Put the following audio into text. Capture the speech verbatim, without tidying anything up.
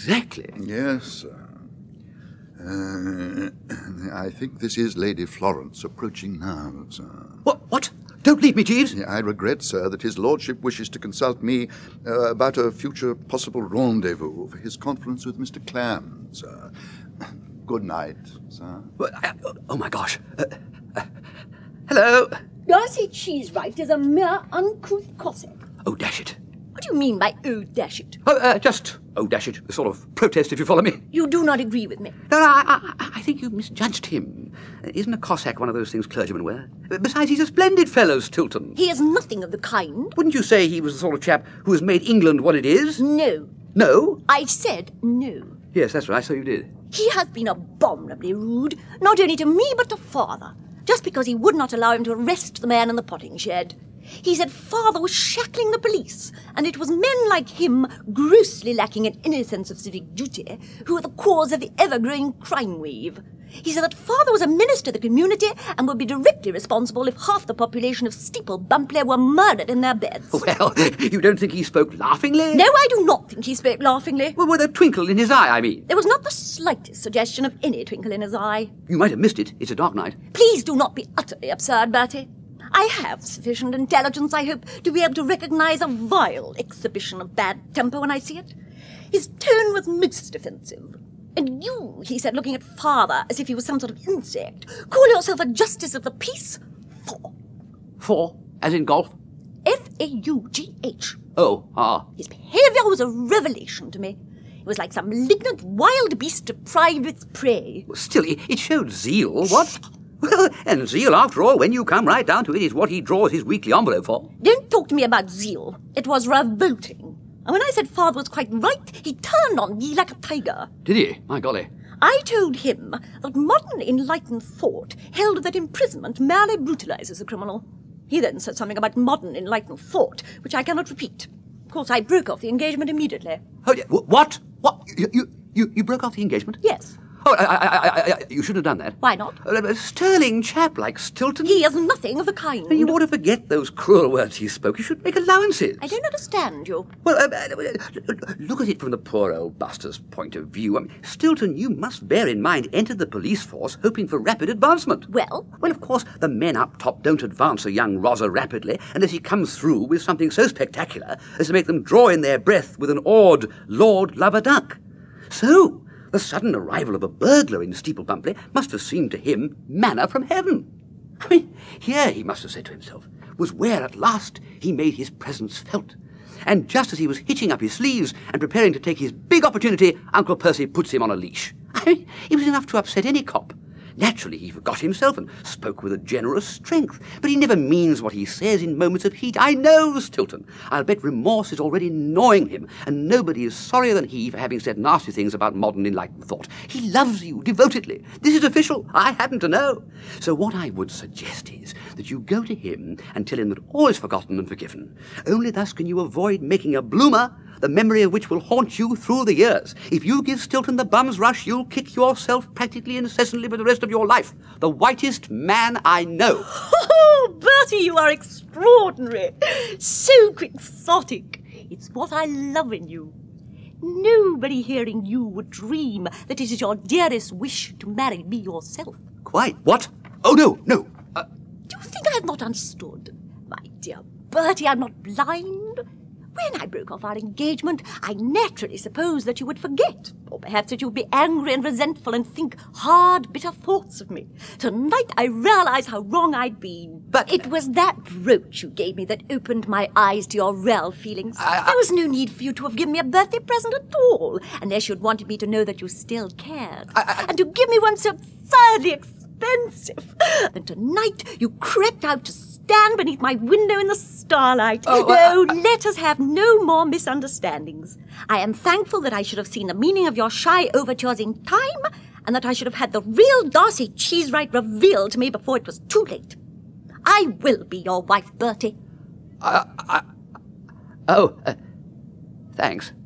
exactly. Yes, sir. Uh, I think this is Lady Florence approaching now, sir. What? What? Don't leave me, Jeeves. I regret, sir, that his lordship wishes to consult me uh, about a future possible rendezvous for his conference with Mister Clam, sir. Good night, sir. Oh, my gosh. Uh, uh, hello? Darcy Cheesewright is a mere uncouth Cossack. Oh, dash it. What do you mean by oh, dash it? Oh, uh, just, oh, dash it, a sort of protest, if you follow me. You do not agree with me. No, no, I, I, I think you've misjudged him. Isn't a Cossack one of those things clergymen wear? Besides, he's a splendid fellow, Stilton. He is nothing of the kind. Wouldn't you say he was the sort of chap who has made England what it is? No. No? I said no. Yes, that's right, so you did. He has been abominably rude, not only to me but to Father, just because he would not allow him to arrest the man in the potting shed. He said Father was shackling the police, and it was men like him, grossly lacking an innocence of civic duty, who were the cause of the ever-growing crime wave. He said that Father was a minister of the community and would be directly responsible if half the population of Steeple Bumpley were murdered in their beds. Well, you don't think he spoke laughingly? No, I do not think he spoke laughingly. Well, with a twinkle in his eye, I mean. There was not the slightest suggestion of any twinkle in his eye. You might have missed it. It's a dark night. Please do not be utterly absurd, Bertie. I have sufficient intelligence, I hope, to be able to recognise a vile exhibition of bad temper when I see it. His tone was most offensive. And you, he said, looking at Father as if he was some sort of insect, call yourself a justice of the peace? For? For? As in golf? F A U G H. Oh, ah. His behaviour was a revelation to me. It was like some malignant wild beast deprived of its prey. Well, still, it, it showed zeal, what? Well, and zeal, after all, when you come right down to it, is what he draws his weekly envelope for. Don't talk to me about zeal. It was revolting. And when I said Father was quite right, he turned on me like a tiger. Did he? My golly. I told him that modern enlightened thought held that imprisonment merely brutalizes a criminal. He then said something about modern enlightened thought, which I cannot repeat. Of course, I broke off the engagement immediately. Oh, yeah. What? What? You, you, you, you broke off the engagement? Yes. Oh, I, I, I, I, you shouldn't have done that. Why not? A, a sterling chap like Stilton. He is nothing of the kind. You ought to forget those cruel words he spoke. You should make allowances. I don't understand you. Well, uh, uh, look at it from the poor old buster's point of view. I mean, Stilton, you must bear in mind, entered the police force hoping for rapid advancement. Well? Well, of course, the men up top don't advance a young Rosa rapidly unless he comes through with something so spectacular as to make them draw in their breath with an awed Lord Love-a-Duck. So, the sudden arrival of a burglar in Steeple Bumpley must have seemed to him manna from heaven. I mean, here, he must have said to himself, was where at last he made his presence felt. And just as he was hitching up his sleeves and preparing to take his big opportunity, Uncle Percy puts him on a leash. I mean, it was enough to upset any cop. Naturally, he forgot himself and spoke with a generous strength. But he never means what he says in moments of heat. I know, Stilton. I'll bet remorse is already gnawing him, and nobody is sorrier than he for having said nasty things about modern enlightened thought. He loves you devotedly. This is official. I happen to know. So what I would suggest is that you go to him and tell him that all is forgotten and forgiven. Only thus can you avoid making a bloomer, the memory of which will haunt you through the years. If you give Stilton the bum's rush, you'll kick yourself practically incessantly for the rest of your life. The whitest man I know. Oh, Bertie, you are extraordinary. So quixotic. It's what I love in you. Nobody hearing you would dream that it is your dearest wish to marry me yourself. Quite. What? Oh, no, no. Uh, Do you think I have not understood? My dear Bertie, I'm not blind. When I broke off our engagement, I naturally supposed that you would forget, or perhaps that you would be angry and resentful and think hard, bitter thoughts of me. Tonight I realize how wrong I'd been. But it was that brooch you gave me that opened my eyes to your real feelings. I, I, there was no need for you to have given me a birthday present at all, unless you'd wanted me to know that you still cared. I, I, and to give me one so absurdly expensive. And tonight you crept out to stand beneath my window in the starlight. Oh, no, uh, let us have no more misunderstandings. I am thankful that I should have seen the meaning of your shy overtures in time, and that I should have had the real Darcy Cheesewright revealed to me before it was too late. I will be your wife, Bertie. Uh, I, oh, uh, thanks.